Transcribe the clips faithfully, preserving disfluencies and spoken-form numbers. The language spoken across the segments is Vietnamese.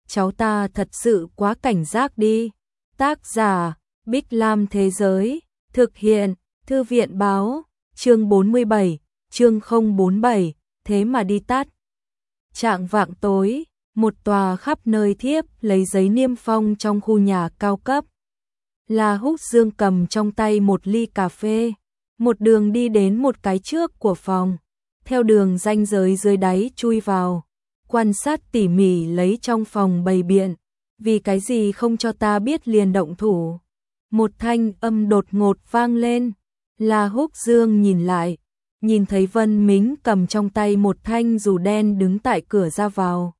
cháu ta thật sự quá cảnh giác đi. Tác giả, Bích Lam Thế Giới, thực hiện, Thư viện Báo, chương bốn mươi bảy, chương không bốn bảy, thế mà đi tắt. Trạng vạng tối, một tòa khắp nơi thiếp lấy giấy niêm phong trong khu nhà cao cấp. La Húc Dương cầm trong tay một ly cà phê, một đường đi đến một cái trước của phòng, theo đường ranh giới dưới đáy chui vào, quan sát tỉ mỉ lấy trong phòng bày biện, vì cái gì không cho ta biết liền động thủ. Một thanh âm đột ngột vang lên, La Húc Dương nhìn lại, nhìn thấy Vân Mính cầm trong tay một thanh dù đen đứng tại cửa ra vào.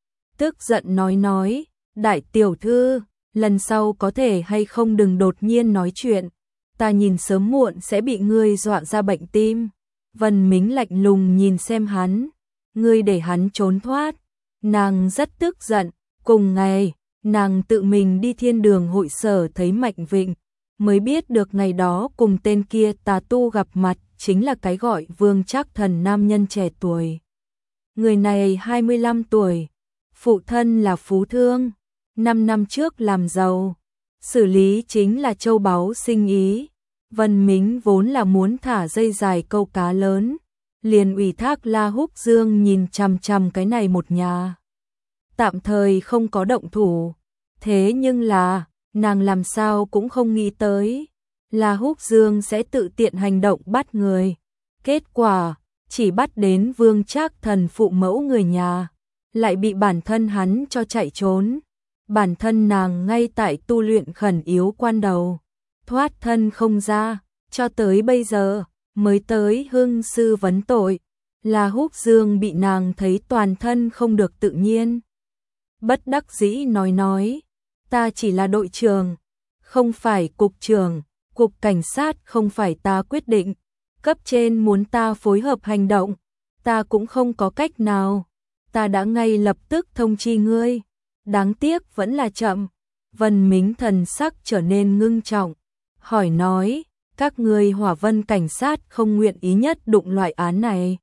Tức giận nói nói, đại tiểu thư, lần sau có thể hay không đừng đột nhiên nói chuyện, ta nhìn sớm muộn sẽ bị ngươi dọa ra bệnh tim. Vân Mính lạnh lùng nhìn xem hắn, ngươi để hắn trốn thoát. Nàng rất tức giận, cùng ngày, nàng tự mình đi thiên đường hội sở thấy Mạnh Vịnh, mới biết được ngày đó cùng tên kia tà tu gặp mặt chính là cái gọi Vương Trác Thần nam nhân trẻ tuổi. Người này hai mươi lăm tuổi, phụ thân là phú thương, năm năm trước làm giàu, xử lý chính là châu báu sinh ý. Vân Mính vốn là muốn thả dây dài câu cá lớn, liền ủy thác La Húc Dương nhìn chằm chằm cái này một nhà. Tạm thời không có động thủ, thế nhưng là, nàng làm sao cũng không nghĩ tới, La Húc Dương sẽ tự tiện hành động bắt người. Kết quả, chỉ bắt đến Vương Trác Thần phụ mẫu người nhà, lại bị bản thân hắn cho chạy trốn. Bản thân nàng ngay tại tu luyện khẩn yếu quan đầu, thoát thân không ra, cho tới bây giờ, mới tới hưng sư vấn tội. La Húc Dương bị nàng thấy toàn thân không được tự nhiên. Bất đắc dĩ nói nói, ta chỉ là đội trưởng, không phải cục trưởng, cục cảnh sát không phải ta quyết định, cấp trên muốn ta phối hợp hành động, ta cũng không có cách nào, ta đã ngay lập tức thông chi ngươi, đáng tiếc vẫn là chậm. Vân Mính thần sắc trở nên ngưng trọng, hỏi nói, các ngươi Hỏa Vân cảnh sát không nguyện ý nhất đụng loại án này.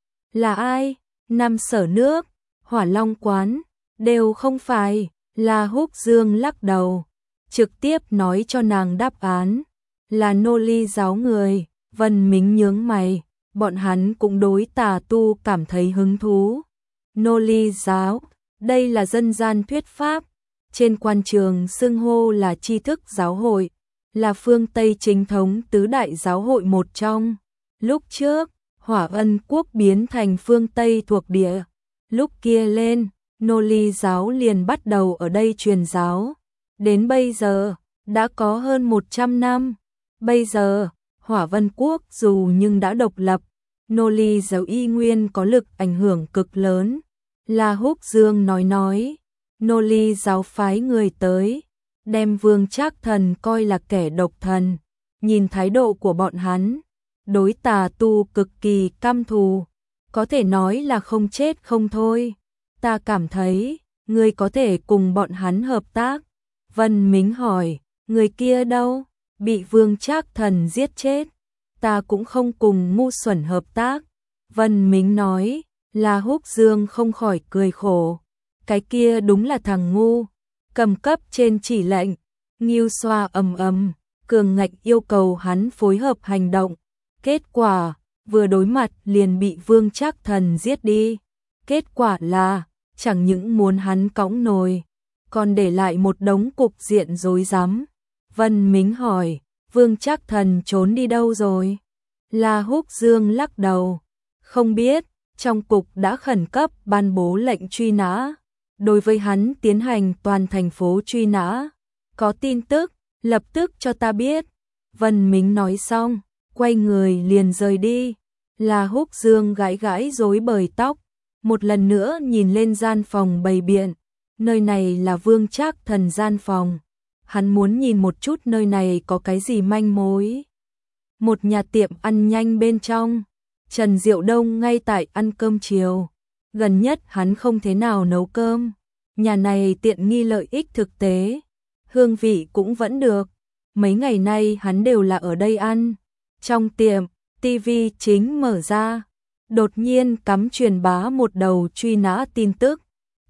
Là ai? Nam Sở Nước, Hỏa Long Quán, đều không phải. La Húc Dương lắc đầu, trực tiếp nói cho nàng đáp án, là nô ly giáo người. Vân Mính nhướng mày, bọn hắn cũng đối tà tu cảm thấy hứng thú. Nô ly giáo, đây là dân gian thuyết pháp, trên quan trường xưng hô là tri thức giáo hội, là phương Tây chính thống tứ đại giáo hội một trong. Lúc trước, Hỏa Ân quốc biến thành phương Tây thuộc địa, lúc kia lên, nô ly giáo liền bắt đầu ở đây truyền giáo. Đến bây giờ, đã có hơn một trăm năm. Bây giờ, Hỏa Vân quốc dù nhưng đã độc lập, nô ly giáo y nguyên có lực ảnh hưởng cực lớn. La Húc Dương nói nói, nô ly giáo phái người tới, đem Vương Trác Thần coi là kẻ độc thần, nhìn thái độ của bọn hắn, đối tà tu cực kỳ căm thù, có thể nói là không chết không thôi. Ta cảm thấy, người có thể cùng bọn hắn hợp tác. Vân Mính hỏi, người kia đâu? Bị Vương Trác Thần giết chết. Ta cũng không cùng ngu xuẩn hợp tác. Vân Mính nói, La Húc Dương không khỏi cười khổ. Cái kia đúng là thằng ngu, cầm cấp trên chỉ lệnh, nghiêu xoa ầm ầm, cường ngạnh yêu cầu hắn phối hợp hành động. Kết quả, vừa đối mặt liền bị Vương Trác Thần giết đi. Kết quả là, chẳng những muốn hắn cõng nồi, còn để lại một đống cục diện rối rắm. Vân Mính hỏi, Vương Trác Thần trốn đi đâu rồi? La Húc Dương lắc đầu, không biết, trong cục đã khẩn cấp ban bố lệnh truy nã, đối với hắn tiến hành toàn thành phố truy nã. Có tin tức, lập tức cho ta biết. Vân Mính nói xong, quay người liền rời đi. La Húc Dương gãi gãi rối bời tóc, một lần nữa nhìn lên gian phòng bày biện, nơi này là Vương Trác Thần gian phòng. Hắn muốn nhìn một chút nơi này có cái gì manh mối. Một nhà tiệm ăn nhanh bên trong, Trần Diệu Đông ngay tại ăn cơm chiều. Gần nhất hắn không thế nào nấu cơm. Nhà này tiện nghi lợi ích thực tế, hương vị cũng vẫn được. Mấy ngày nay hắn đều là ở đây ăn. Trong tiệm, tivi chính mở ra, đột nhiên cắm truyền bá một đầu truy nã tin tức.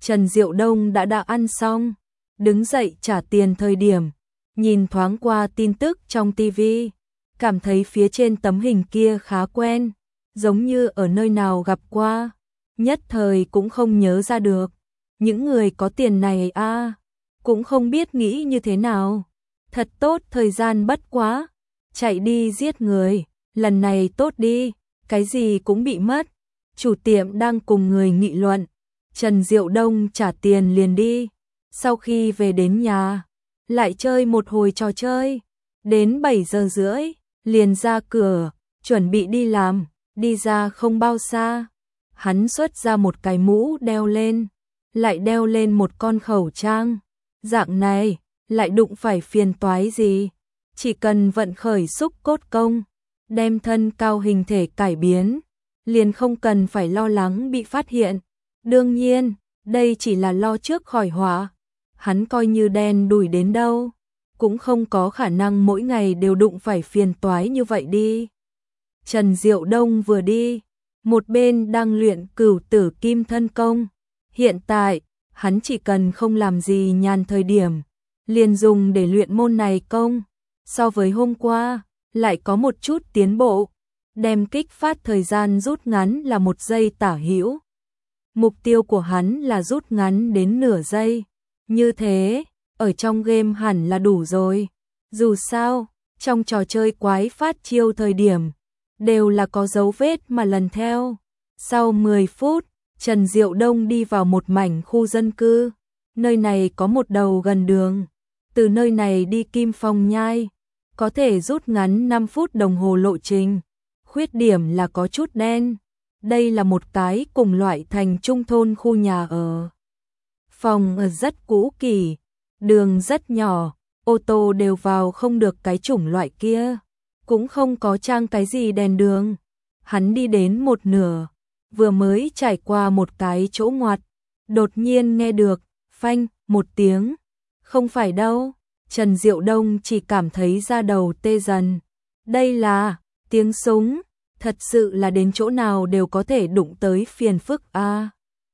Trần Diệu Đông đã đã ăn xong, đứng dậy trả tiền thời điểm, nhìn thoáng qua tin tức trong tivi, cảm thấy phía trên tấm hình kia khá quen, giống như ở nơi nào gặp qua, nhất thời cũng không nhớ ra được. Những người có tiền này a, cũng không biết nghĩ như thế nào. Thật tốt, thời gian bất quá, chạy đi giết người, lần này tốt đi, cái gì cũng bị mất. Chủ tiệm đang cùng người nghị luận, Trần Diệu Đông trả tiền liền đi. Sau khi về đến nhà, lại chơi một hồi trò chơi, đến bảy giờ rưỡi, liền ra cửa, chuẩn bị đi làm. Đi ra không bao xa, hắn xuất ra một cái mũ đeo lên, lại đeo lên một con khẩu trang. Dạng này, lại đụng phải phiền toái gì? Chỉ cần vận khởi xúc cốt công, đem thân cao hình thể cải biến, liền không cần phải lo lắng bị phát hiện. Đương nhiên, đây chỉ là lo trước khỏi họa. Hắn coi như đen đủi đến đâu, cũng không có khả năng mỗi ngày đều đụng phải phiền toái như vậy đi. Trần Diệu Đông vừa đi, một bên đang luyện Cửu Tử Kim Thân Công. Hiện tại, hắn chỉ cần không làm gì nhàn thời điểm, liền dùng để luyện môn này công. So với hôm qua, lại có một chút tiến bộ, đem kích phát thời gian rút ngắn là một giây tả hữu. Mục tiêu của hắn là rút ngắn đến nửa giây. Như thế, ở trong game hẳn là đủ rồi. Dù sao, trong trò chơi quái phát chiêu thời điểm, đều là có dấu vết mà lần theo. Sau mười phút, Trần Diệu Đông đi vào một mảnh khu dân cư. Nơi này có một đầu gần đường. Từ nơi này đi Kim Phong Nhai, có thể rút ngắn năm phút đồng hồ lộ trình. Khuyết điểm là có chút đen. Đây là một cái cùng loại thành trung thôn khu nhà ở. Phòng ở rất cũ kỹ, đường rất nhỏ, ô tô đều vào không được cái chủng loại kia. Cũng không có trang cái gì đèn đường. Hắn đi đến một nửa, vừa mới trải qua một cái chỗ ngoặt, đột nhiên nghe được phanh một tiếng. Không phải đâu, Trần Diệu Đông chỉ cảm thấy da đầu tê dần. Đây là tiếng súng, thật sự là đến chỗ nào đều có thể đụng tới phiền phức a. À,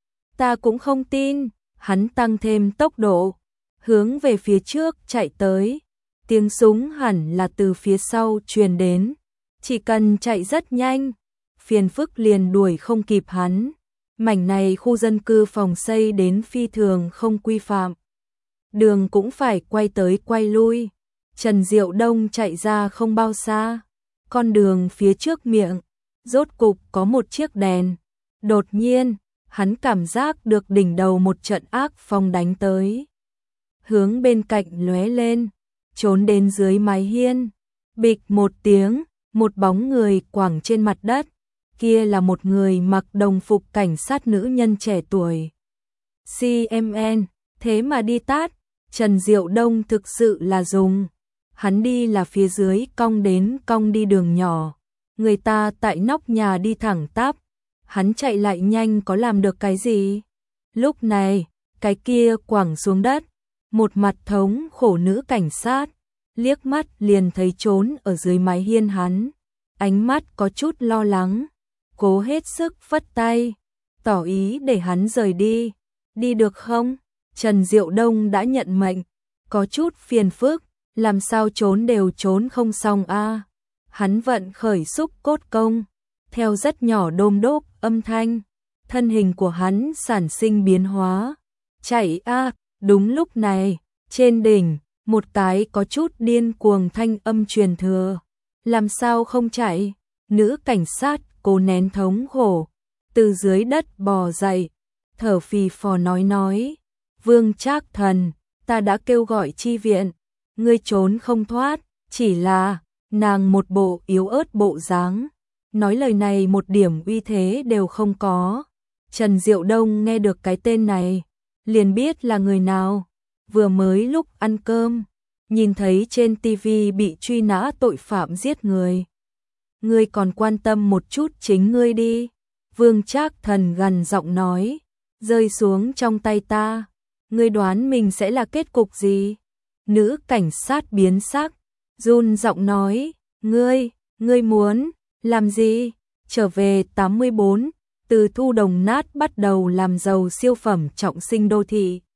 ta cũng không tin. Hắn tăng thêm tốc độ, hướng về phía trước chạy tới. Tiếng súng hẳn là từ phía sau truyền đến. Chỉ cần chạy rất nhanh, phiền phức liền đuổi không kịp hắn. Mảnh này khu dân cư phòng xây đến phi thường không quy phạm. Đường cũng phải quay tới quay lui. Trần Diệu Đông chạy ra không bao xa. Con đường phía trước miệng, rốt cục có một chiếc đèn. Đột nhiên, hắn cảm giác được đỉnh đầu một trận ác phong đánh tới. Hướng bên cạnh lóe lên, trốn đến dưới mái hiên. Bịch một tiếng, một bóng người quẳng trên mặt đất. Kia là một người mặc đồng phục cảnh sát nữ nhân trẻ tuổi. xê em en, thế mà đi tát. Trần Diệu Đông thực sự là dùng. Hắn đi là phía dưới cong đến cong đi đường nhỏ. Người ta tại nóc nhà đi thẳng tắp. Hắn chạy lại nhanh có làm được cái gì? Lúc này, cái kia quẳng xuống đất. Một mặt thống khổ nữ cảnh sát, liếc mắt liền thấy trốn ở dưới mái hiên hắn. Ánh mắt có chút lo lắng, cố hết sức phất tay, tỏ ý để hắn rời đi. Đi được không? Trần Diệu Đông đã nhận mệnh, có chút phiền phức, làm sao trốn đều trốn không xong a. À, hắn vận khởi xúc cốt công, theo rất nhỏ đôm đốp âm thanh, thân hình của hắn sản sinh biến hóa. Chạy a, à, đúng lúc này, trên đỉnh, một cái có chút điên cuồng thanh âm truyền thừa. Làm sao không chạy? Nữ cảnh sát cố nén thống khổ, từ dưới đất bò dậy, thở phì phò nói nói. Vương Trác Thần, ta đã kêu gọi chi viện, ngươi trốn không thoát, chỉ là, nàng một bộ yếu ớt bộ dáng. Nói lời này một điểm uy thế đều không có. Trần Diệu Đông nghe được cái tên này, liền biết là người nào. Vừa mới lúc ăn cơm, nhìn thấy trên tivi bị truy nã tội phạm giết người. Ngươi còn quan tâm một chút chính ngươi đi. Vương Trác Thần gằn giọng nói, rơi xuống trong tay ta. Ngươi đoán mình sẽ là kết cục gì? Nữ cảnh sát biến sắc, run giọng nói, ngươi, ngươi muốn làm gì? Trở về tám mươi bốn, từ thu đồng nát bắt đầu làm giàu siêu phẩm trọng sinh đô thị.